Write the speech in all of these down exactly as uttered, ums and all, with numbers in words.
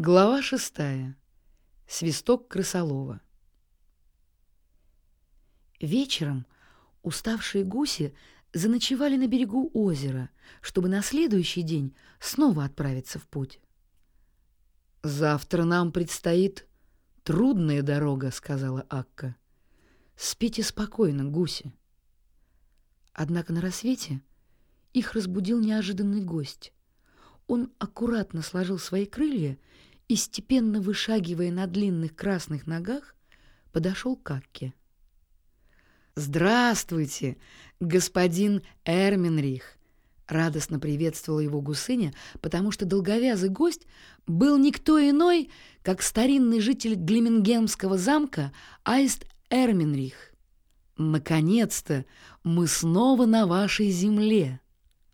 Глава шестая. Свисток крысолова. Вечером уставшие гуси заночевали на берегу озера, чтобы на следующий день снова отправиться в путь. «Завтра нам предстоит трудная дорога», — сказала Акка. «Спите спокойно, гуси». Однако на рассвете их разбудил неожиданный гость. Он аккуратно сложил свои крылья и, степенно вышагивая на длинных красных ногах, подошел к Акке. «Здравствуйте, господин Эрменрих!» — радостно приветствовала его гусыня, потому что долговязый гость был никто иной, как старинный житель Глимингемского замка Аист Эрменрих. «Наконец-то мы снова на вашей земле!»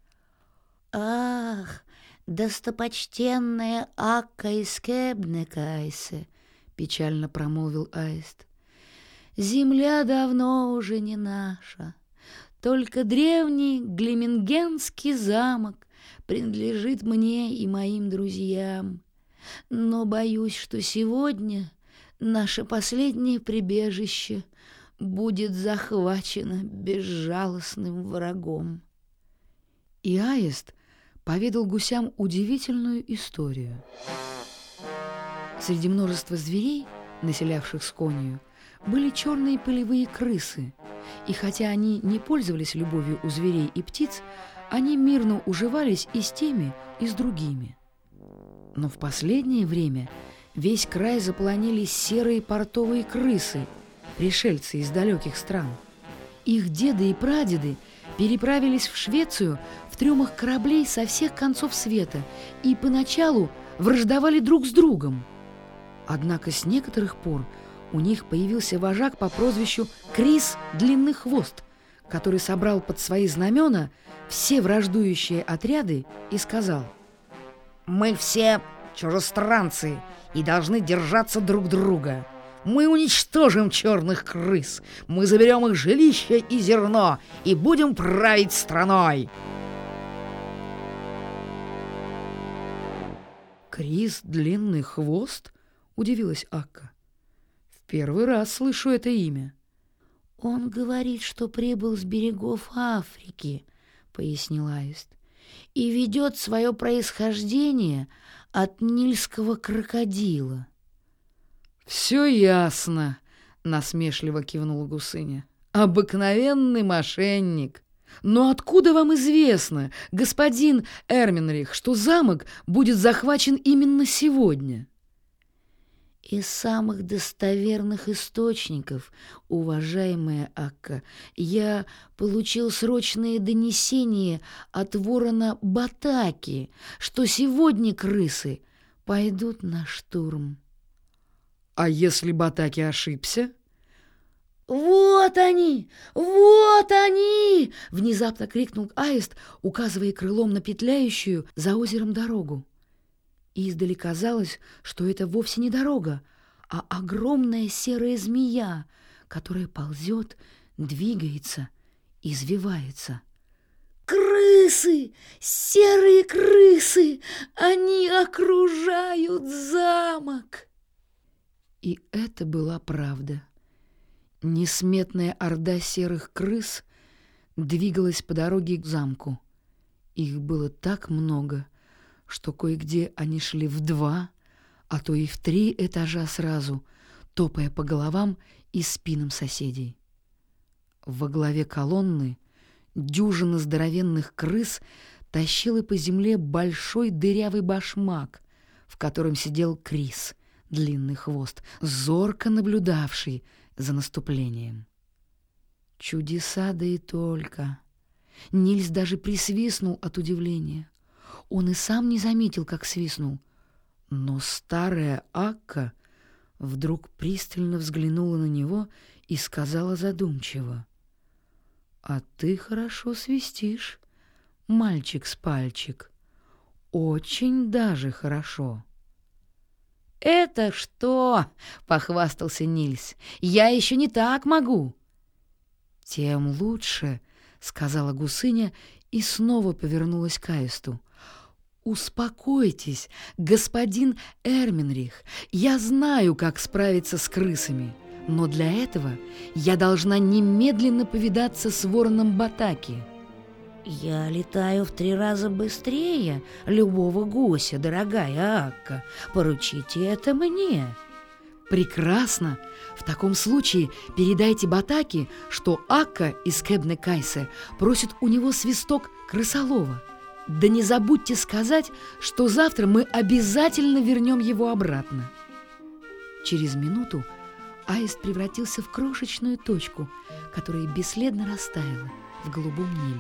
«Ах, достопочтенная Акка из Кебнекайсе!» — печально промолвил Аист. «Земля давно уже не наша, только древний Глимингенский замок принадлежит мне и моим друзьям. Но боюсь, что сегодня наше последнее прибежище будет захвачено безжалостным врагом». И Аист поведал гусям удивительную историю. Среди множества зверей, населявших Сконию, были черные полевые крысы, и хотя они не пользовались любовью у зверей и птиц, они мирно уживались и с теми, и с другими. Но в последнее время весь край заполонили серые портовые крысы, пришельцы из далеких стран. Их деды и прадеды переправились в Швецию в трюмах кораблей со всех концов света и поначалу враждовали друг с другом. Однако с некоторых пор у них появился вожак по прозвищу Крис Длинный Хвост, который собрал под свои знамена все враждующие отряды и сказал: «Мы все чужестранцы и должны держаться друг друга. Мы уничтожим черных крыс, мы заберем их жилище и зерно и будем править страной». «Крис Длинный Хвост?» — удивилась Акка. «В первый раз слышу это имя». «Он говорит, что прибыл с берегов Африки», — пояснил Аист, «и ведет свое происхождение от нильского крокодила». «Все ясно», — насмешливо кивнула гусыня. «Обыкновенный мошенник. Но откуда вам известно, господин Эрменрих, что замок будет захвачен именно сегодня?» «Из самых достоверных источников, уважаемая Акка, я получил срочные донесения от ворона Батаки, что сегодня крысы пойдут на штурм». «А если Батаки ошибся?» «Вот они! Вот они!» — внезапно крикнул Аист, указывая крылом на петляющую за озером дорогу. Издали казалось, что это вовсе не дорога, а огромная серая змея, которая ползет, двигается, извивается. «Крысы! Серые крысы! Они окружают замок!» И это была правда. Несметная орда серых крыс двигалась по дороге к замку. Их было так много, что кое-где они шли в два, а то и в три этажа сразу, топая по головам и спинам соседей. Во главе колонны дюжина здоровенных крыс тащила по земле большой дырявый башмак, в котором сидел Крис, Длинный Хвост, зорко наблюдавший за наступлением. Чудеса, да и только. Нильс даже присвистнул от удивления. Он и сам не заметил, как свистнул. Но старая Акка вдруг пристально взглянула на него и сказала задумчиво: «А ты хорошо свистишь, мальчик с пальчик. Очень даже хорошо». «Это что?» — похвастался Нильс. «Я еще не так могу». «Тем лучше», — сказала гусыня и снова повернулась к Аисту. «Успокойтесь, господин Эрменрих, я знаю, как справиться с крысами, но для этого я должна немедленно повидаться с вороном Батаки». «Я летаю в три раза быстрее любого гуся, дорогая Акка. Поручите это мне». «Прекрасно! В таком случае передайте Батаке, что Акка из Кебне-Кайсе просит у него свисток крысолова. Да не забудьте сказать, что завтра мы обязательно вернем его обратно». Через минуту аист превратился в крошечную точку, которая бесследно растаяла в голубом небе.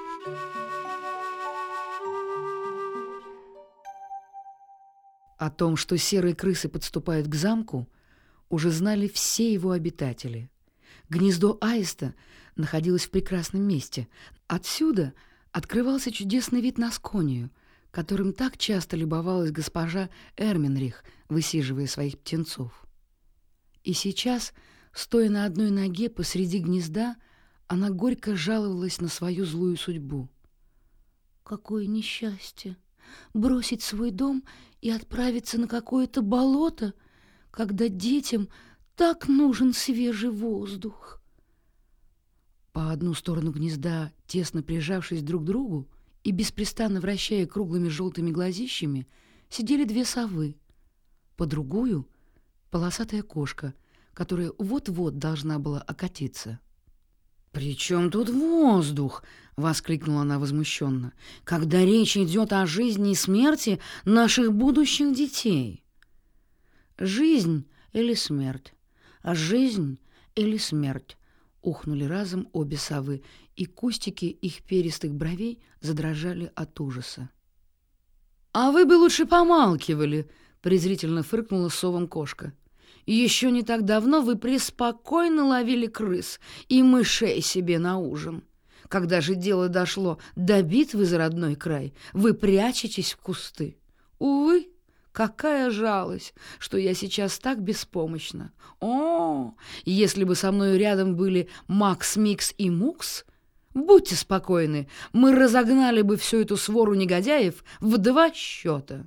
О том, что серые крысы подступают к замку, уже знали все его обитатели. Гнездо аиста находилось в прекрасном месте. Отсюда открывался чудесный вид на Сконию, которым так часто любовалась госпожа Эрменрих, высиживая своих птенцов. И сейчас, стоя на одной ноге посреди гнезда, она горько жаловалась на свою злую судьбу. «Какое несчастье! Бросить свой дом и отправиться на какое-то болото, когда детям так нужен свежий воздух». По одну сторону гнезда, тесно прижавшись друг к другу и беспрестанно вращая круглыми желтыми глазищами, сидели две совы. По другую — полосатая кошка, которая вот-вот должна была окатиться. «При чем тут воздух?» — воскликнула она возмущенно. «Когда речь идет о жизни и смерти наших будущих детей». «Жизнь или смерть? А жизнь или смерть?» — ухнули разом обе совы, и кустики их перистых бровей задрожали от ужаса. «А вы бы лучше помалкивали!» — презрительно фыркнула совом кошка. «Еще не так давно вы преспокойно ловили крыс и мышей себе на ужин. Когда же дело дошло до битвы за родной край, вы прячетесь в кусты. Увы, какая жалость, что я сейчас так беспомощна. О, если бы со мной рядом были Макс, Микс и Мукс, будьте спокойны, мы разогнали бы всю эту свору негодяев в два счета».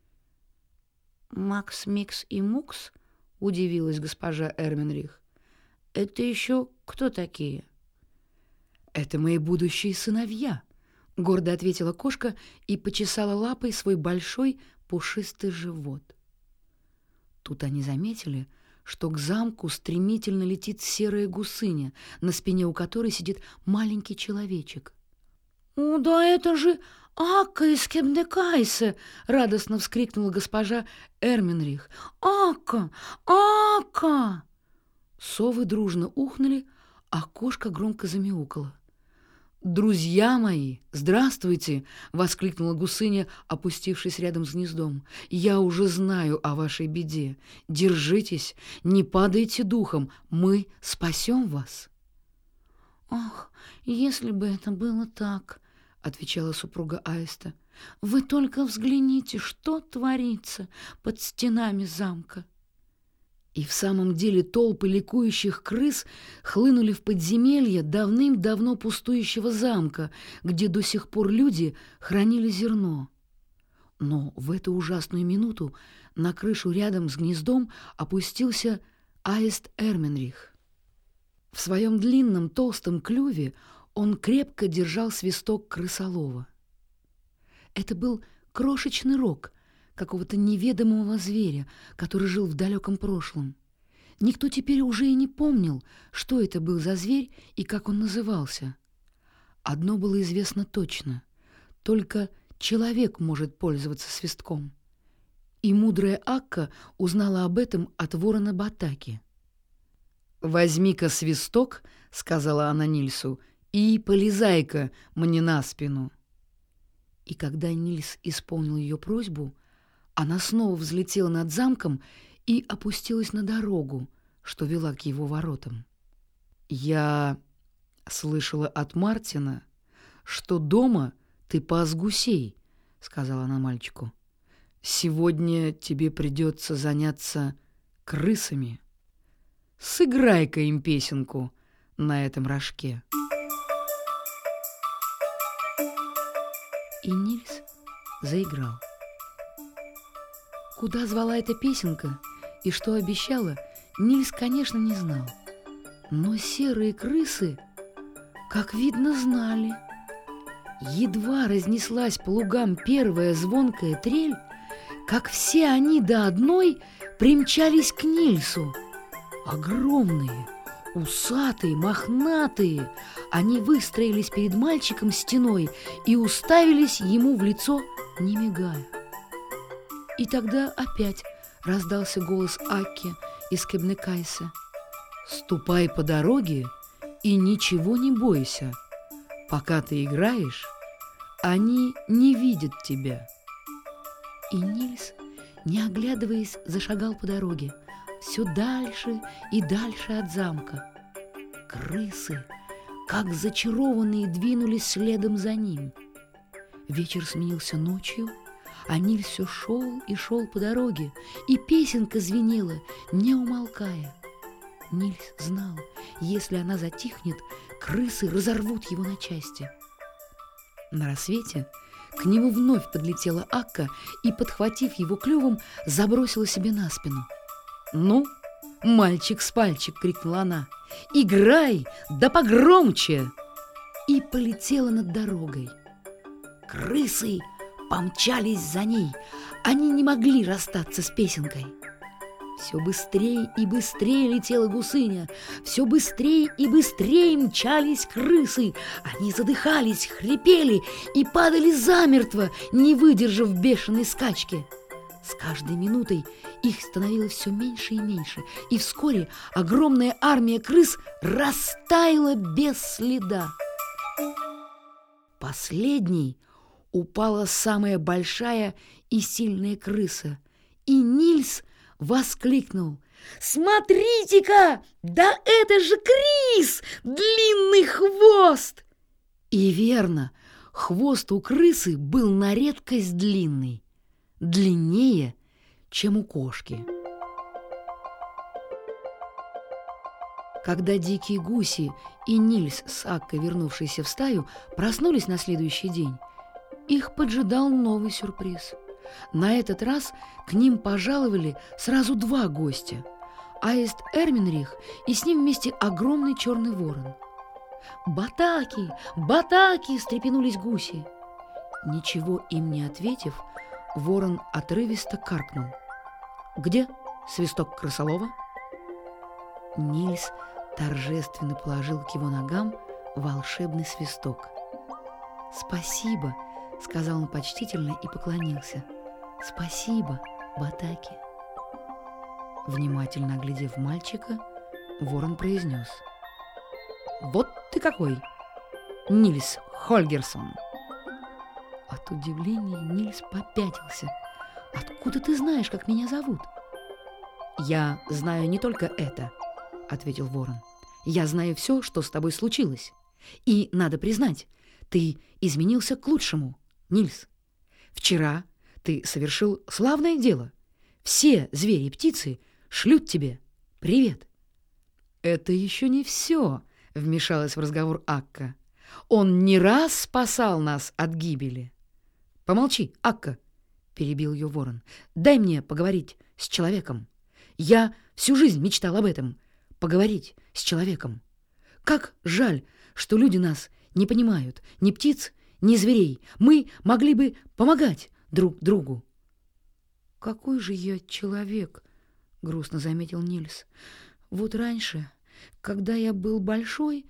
«Макс, Микс и Мукс?» — удивилась госпожа Эрменрих. «Это еще кто такие?» «Это мои будущие сыновья», — гордо ответила кошка и почесала лапой свой большой пушистый живот. Тут они заметили, что к замку стремительно летит серая гусыня, на спине у которой сидит маленький человечек. «О, да это же Акка из Кебне-Кайсе!» — радостно вскрикнула госпожа Эрменрих. «Акка! Акка!» Совы дружно ухнули, а кошка громко замяукала. «Друзья мои, здравствуйте!» — воскликнула гусыня, опустившись рядом с гнездом. «Я уже знаю о вашей беде. Держитесь, не падайте духом, мы спасем вас». «Ах, если бы это было так!» — отвечала супруга аиста. «Вы только взгляните, что творится под стенами замка». И в самом деле толпы ликующих крыс хлынули в подземелье давным-давно пустующего замка, где до сих пор люди хранили зерно. Но в эту ужасную минуту на крышу рядом с гнездом опустился аист Эрменрих. В своем длинном толстом клюве он крепко держал свисток крысолова. Это был крошечный рог какого-то неведомого зверя, который жил в далеком прошлом. Никто теперь уже и не помнил, что это был за зверь и как он назывался. Одно было известно точно — только человек может пользоваться свистком. И мудрая Акка узнала об этом от ворона Батаки. «Возьми-ка свисток, — сказала она Нильсу, — и полезай-ка мне на спину». И когда Нильс исполнил ее просьбу, она снова взлетела над замком и опустилась на дорогу, что вела к его воротам. «Я слышала от Мартина, что дома ты пас гусей, — сказала она мальчику. — Сегодня тебе придется заняться крысами. Сыграй-ка им песенку на этом рожке». И Нильс заиграл. Куда звала эта песенка и что обещала, Нильс, конечно, не знал. Но серые крысы, как видно, знали. Едва разнеслась по лугам первая звонкая трель, как все они до одной примчались к Нильсу. Огромные, усатые, мохнатые, они выстроились перед мальчиком стеной и уставились ему в лицо, не мигая. И тогда опять раздался голос Акки из Кебнекайса. «Ступай по дороге и ничего не бойся. Пока ты играешь, они не видят тебя». И Нильс, не оглядываясь, зашагал по дороге, все дальше и дальше от замка. Крысы, как зачарованные, двинулись следом за ним. Вечер сменился ночью, а Нильс все шел и шел по дороге, и песенка звенела, не умолкая. Нильс знал, если она затихнет, крысы разорвут его на части. На рассвете к нему вновь подлетела Акка и, подхватив его клювом, забросила себе на спину. «Ну, мальчик с пальчик!» — крикнула она. «Играй, да погромче!» И полетела над дорогой. Крысы помчались за ней. Они не могли расстаться с песенкой. Все быстрее и быстрее летела гусыня, все быстрее и быстрее мчались крысы. Они задыхались, хрипели и падали замертво, не выдержав бешеной скачки. С каждой минутой их становилось все меньше и меньше, и вскоре огромная армия крыс растаяла без следа. Последней упала самая большая и сильная крыса, и Нильс воскликнул: «Смотрите-ка! Да это же Крис! Длинный хвост!» И верно, хвост у крысы был на редкость длинный, длиннее, чем у кошки. Когда дикие гуси и Нильс с Аккой, вернувшиеся в стаю, проснулись на следующий день, их поджидал новый сюрприз. На этот раз к ним пожаловали сразу два гостя – аист Эрминрих и с ним вместе огромный черный ворон. «Батаки! Батаки!» – встрепенулись гуси. Ничего им не ответив, ворон отрывисто каркнул. «Где свисток крысолова?» Нильс торжественно положил к его ногам волшебный свисток. «Спасибо!» — сказал он почтительно и поклонился. «Спасибо, Батаки». Внимательно оглядев мальчика, ворон произнес: «Вот ты какой, Нильс Хольгерсон!» От удивления Нильс попятился. «Откуда ты знаешь, как меня зовут?» «Я знаю не только это», — ответил ворон. «Я знаю все, что с тобой случилось. И, надо признать, ты изменился к лучшему, Нильс. Вчера ты совершил славное дело. Все звери и птицы шлют тебе привет». «Это еще не все», — вмешалась в разговор Акка. «Он не раз спасал нас от гибели». «Помолчи, Акка», — перебил ее ворон. «Дай мне поговорить с человеком. Я всю жизнь мечтал об этом — поговорить с человеком. Как жаль, что люди нас не понимают, ни птиц, ни зверей. Мы могли бы помогать друг другу». «Какой же я человек», — грустно заметил Нильс. «Вот раньше, когда я был большой...»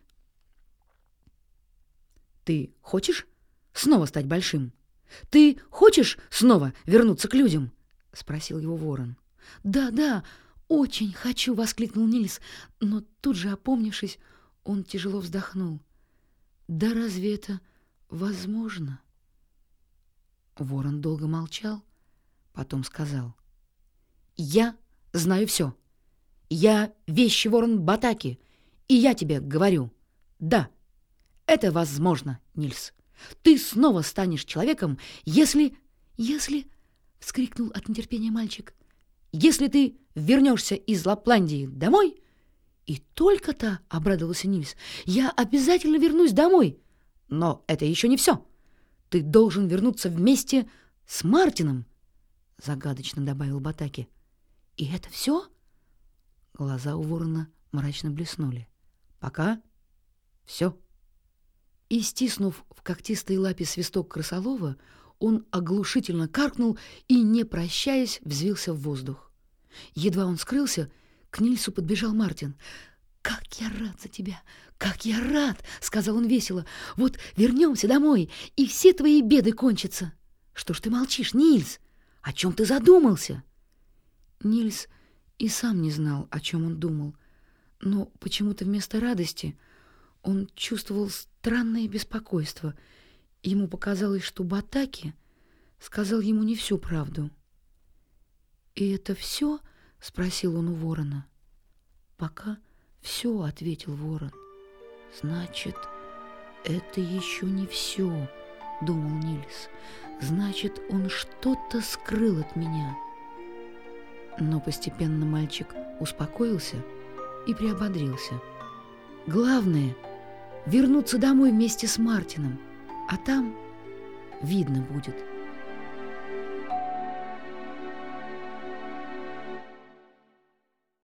«Ты хочешь снова стать большим? Ты хочешь снова вернуться к людям?» — спросил его ворон. «Да, да, очень хочу!» — воскликнул Нильс, но тут же, опомнившись, он тяжело вздохнул. «Да разве это возможно?» Ворон долго молчал, потом сказал: «Я знаю все. Я вещий ворон Батаки, и я тебе говорю: да, это возможно, Нильс. Ты снова станешь человеком, если... Если... — вскрикнул от нетерпения мальчик. «Если ты вернешься из Лапландии домой...» «И только-то, — обрадовался Нильс, — я обязательно вернусь домой. Но это еще не все. Ты должен вернуться вместе «С Мартином!» — загадочно добавил Батаки. «И это все?» Глаза у ворона мрачно блеснули. «Пока все». И, стиснув в когтистой лапе свисток крысолова, он оглушительно каркнул и, не прощаясь, взвился в воздух. Едва он скрылся, к Нильсу подбежал Мартин. «Как я рад за тебя! Как я рад!» — сказал он весело. «Вот вернемся домой, и все твои беды кончатся!» «Что ж ты молчишь, Нильс? О чем ты задумался?» Нильс и сам не знал, о чем он думал, но почему-то вместо радости он чувствовал странное беспокойство. Ему показалось, что Батаки сказал ему не всю правду. «И это все?» — спросил он у ворона. «Пока все», — ответил ворон. «Значит, это еще не все», — думал Нильс. «Значит, он что-то скрыл от меня». Но постепенно мальчик успокоился и приободрился. «Главное — вернуться домой вместе с Мартином, а там видно будет».